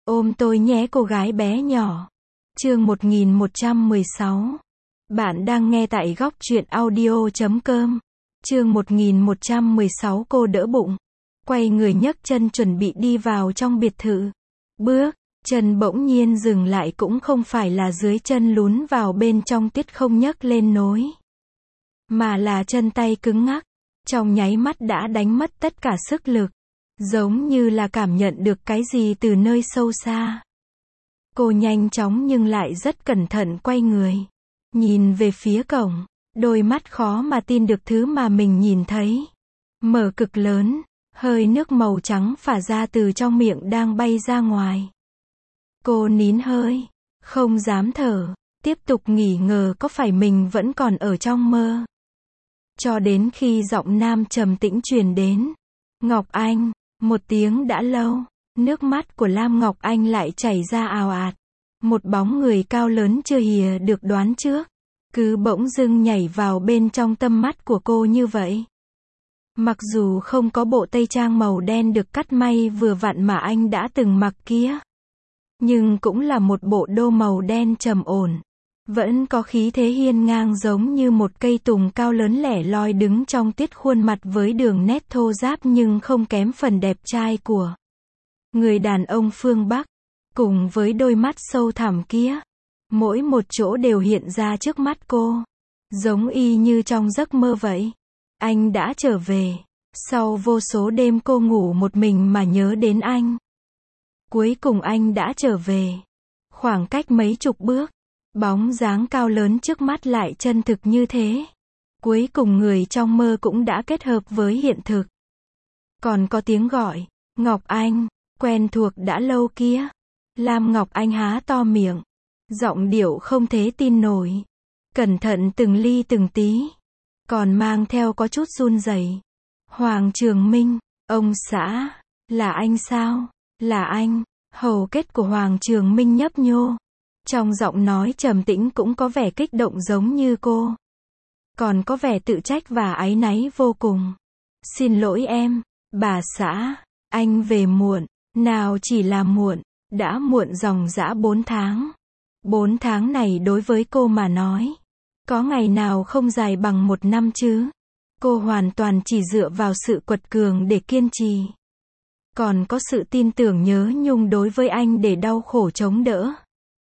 Ôm tôi nhé cô gái bé nhỏ. Chương 1116. Bạn đang nghe tại góc truyện audio.com. Chương 1116 cô đỡ bụng. Quay người nhấc chân chuẩn bị đi vào trong biệt thự. Bước chân bỗng nhiên dừng lại, cũng không phải là dưới chân lún vào bên trong tiết không nhấc lên nối, mà là chân tay cứng ngắc. Trong nháy mắt đã đánh mất tất cả sức lực, giống như là cảm nhận được cái gì từ nơi sâu xa. Cô nhanh chóng nhưng lại rất cẩn thận quay người, nhìn về phía cổng, đôi mắt khó mà tin được thứ mà mình nhìn thấy. Mở cực lớn, hơi nước màu trắng phả ra từ trong miệng đang bay ra ngoài. Cô nín hơi, không dám thở, tiếp tục nghỉ ngờ có phải mình vẫn còn ở trong mơ. Cho đến khi giọng nam trầm tĩnh truyền đến. Ngọc Anh. Một tiếng đã lâu, nước mắt của Lam Ngọc Anh lại chảy ra ào ạt. Một bóng người cao lớn chưa hìa được đoán trước, cứ bỗng dưng nhảy vào bên trong tâm mắt của cô như vậy. Mặc dù không có bộ tây trang màu đen được cắt may vừa vặn mà anh đã từng mặc kia, nhưng cũng là một bộ đồ màu đen trầm ổn, vẫn có khí thế hiên ngang, giống như một cây tùng cao lớn lẻ loi đứng trong tiết, khuôn mặt với đường nét thô ráp nhưng không kém phần đẹp trai của người đàn ông phương Bắc, cùng với đôi mắt sâu thẳm kia. Mỗi một chỗ đều hiện ra trước mắt cô, giống y như trong giấc mơ vậy. Anh đã trở về. Sau vô số đêm cô ngủ một mình mà nhớ đến anh, cuối cùng anh đã trở về. Khoảng cách mấy chục bước, bóng dáng cao lớn trước mắt lại chân thực như thế. Cuối cùng người trong mơ cũng đã kết hợp với hiện thực. Còn có tiếng gọi, Ngọc Anh, quen thuộc đã lâu kia. Lam Ngọc Anh há to miệng, giọng điệu không thể tin nổi, cẩn thận từng ly từng tí, còn mang theo có chút run rẩy. Hoàng Trường Minh, ông xã, là anh sao? Là anh. Hầu kết của Hoàng Trường Minh nhấp nhô. Trong giọng nói trầm tĩnh cũng có vẻ kích động giống như cô, còn có vẻ tự trách và áy náy vô cùng. Xin lỗi em, bà xã, anh về muộn. Nào chỉ là muộn, đã muộn dòng dã 4 tháng. 4 tháng này đối với cô mà nói, có ngày nào không dài bằng 1 năm chứ? Cô hoàn toàn chỉ dựa vào sự quật cường để kiên trì, còn có sự tin tưởng nhớ nhung đối với anh để đau khổ chống đỡ.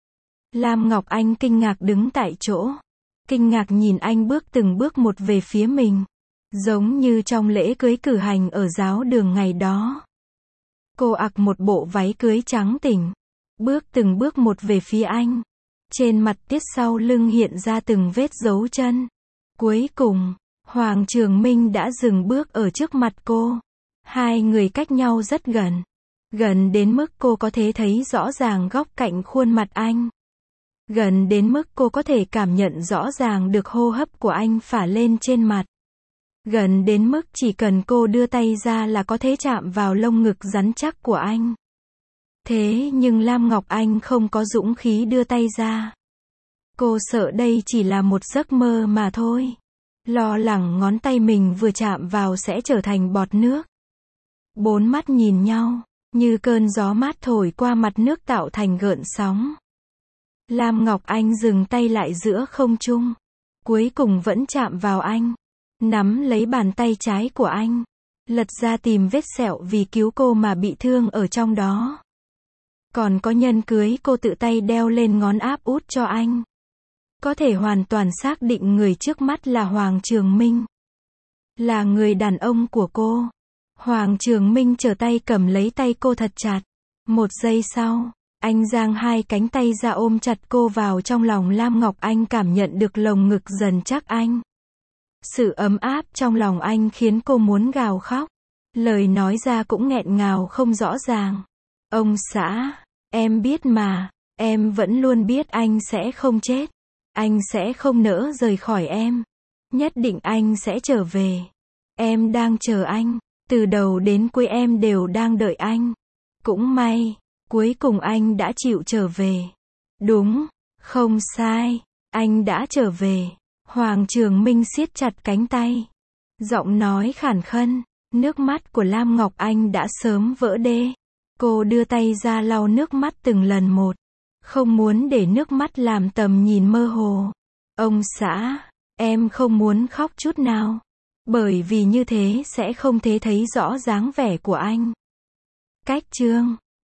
Lam Ngọc Anh kinh ngạc đứng tại chỗ, kinh ngạc nhìn anh bước từng bước một về phía mình, giống như trong lễ cưới cử hành ở giáo đường ngày đó. Cô ặc một bộ váy cưới trắng tỉnh, bước từng bước một về phía anh. Trên mặt tiết sau lưng hiện ra từng vết dấu chân. Cuối cùng, Hoàng Trường Minh đã dừng bước ở trước mặt cô. Hai người cách nhau rất gần, gần đến mức cô có thể thấy rõ ràng góc cạnh khuôn mặt anh, gần đến mức cô có thể cảm nhận rõ ràng được hô hấp của anh phả lên trên mặt, gần đến mức chỉ cần cô đưa tay ra là có thể chạm vào lông ngực rắn chắc của anh. Thế nhưng Lam Ngọc Anh không có dũng khí đưa tay ra. Cô sợ đây chỉ là một giấc mơ mà thôi, lo lắng ngón tay mình vừa chạm vào sẽ trở thành bọt nước. Bốn mắt nhìn nhau, như cơn gió mát thổi qua mặt nước tạo thành gợn sóng. Lam Ngọc Anh dừng tay lại giữa không trung, cuối cùng vẫn chạm vào anh, nắm lấy bàn tay trái của anh, lật ra tìm vết sẹo vì cứu cô mà bị thương ở trong đó. Còn có nhân cưới cô tự tay đeo lên ngón áp út cho anh. Có thể hoàn toàn xác định người trước mắt là Hoàng Trường Minh, là người đàn ông của cô. Hoàng Trường Minh trở tay cầm lấy tay cô thật chặt. Một giây sau, anh giang hai cánh tay ra ôm chặt cô vào trong lòng. Lam Ngọc Anh cảm nhận được lồng ngực dần chắc anh. Sự ấm áp trong lòng anh khiến cô muốn gào khóc. Lời nói ra cũng nghẹn ngào không rõ ràng. Ông xã, em biết mà, em vẫn luôn biết anh sẽ không chết. Anh sẽ không nỡ rời khỏi em. Nhất định anh sẽ trở về. Em đang chờ anh. Từ đầu đến cuối em đều đang đợi anh. Cũng may, cuối cùng anh đã chịu trở về. Đúng, không sai, anh đã trở về. Hoàng Trường Minh siết chặt cánh tay, giọng nói khàn khân. Nước mắt của Lam Ngọc Anh đã sớm vỡ đê. Cô đưa tay ra lau nước mắt từng lần một. Không muốn để nước mắt làm tầm nhìn mơ hồ. Ông xã, em không muốn khóc chút nào. Bởi vì như thế sẽ không thể thấy rõ dáng vẻ của anh. Cách chương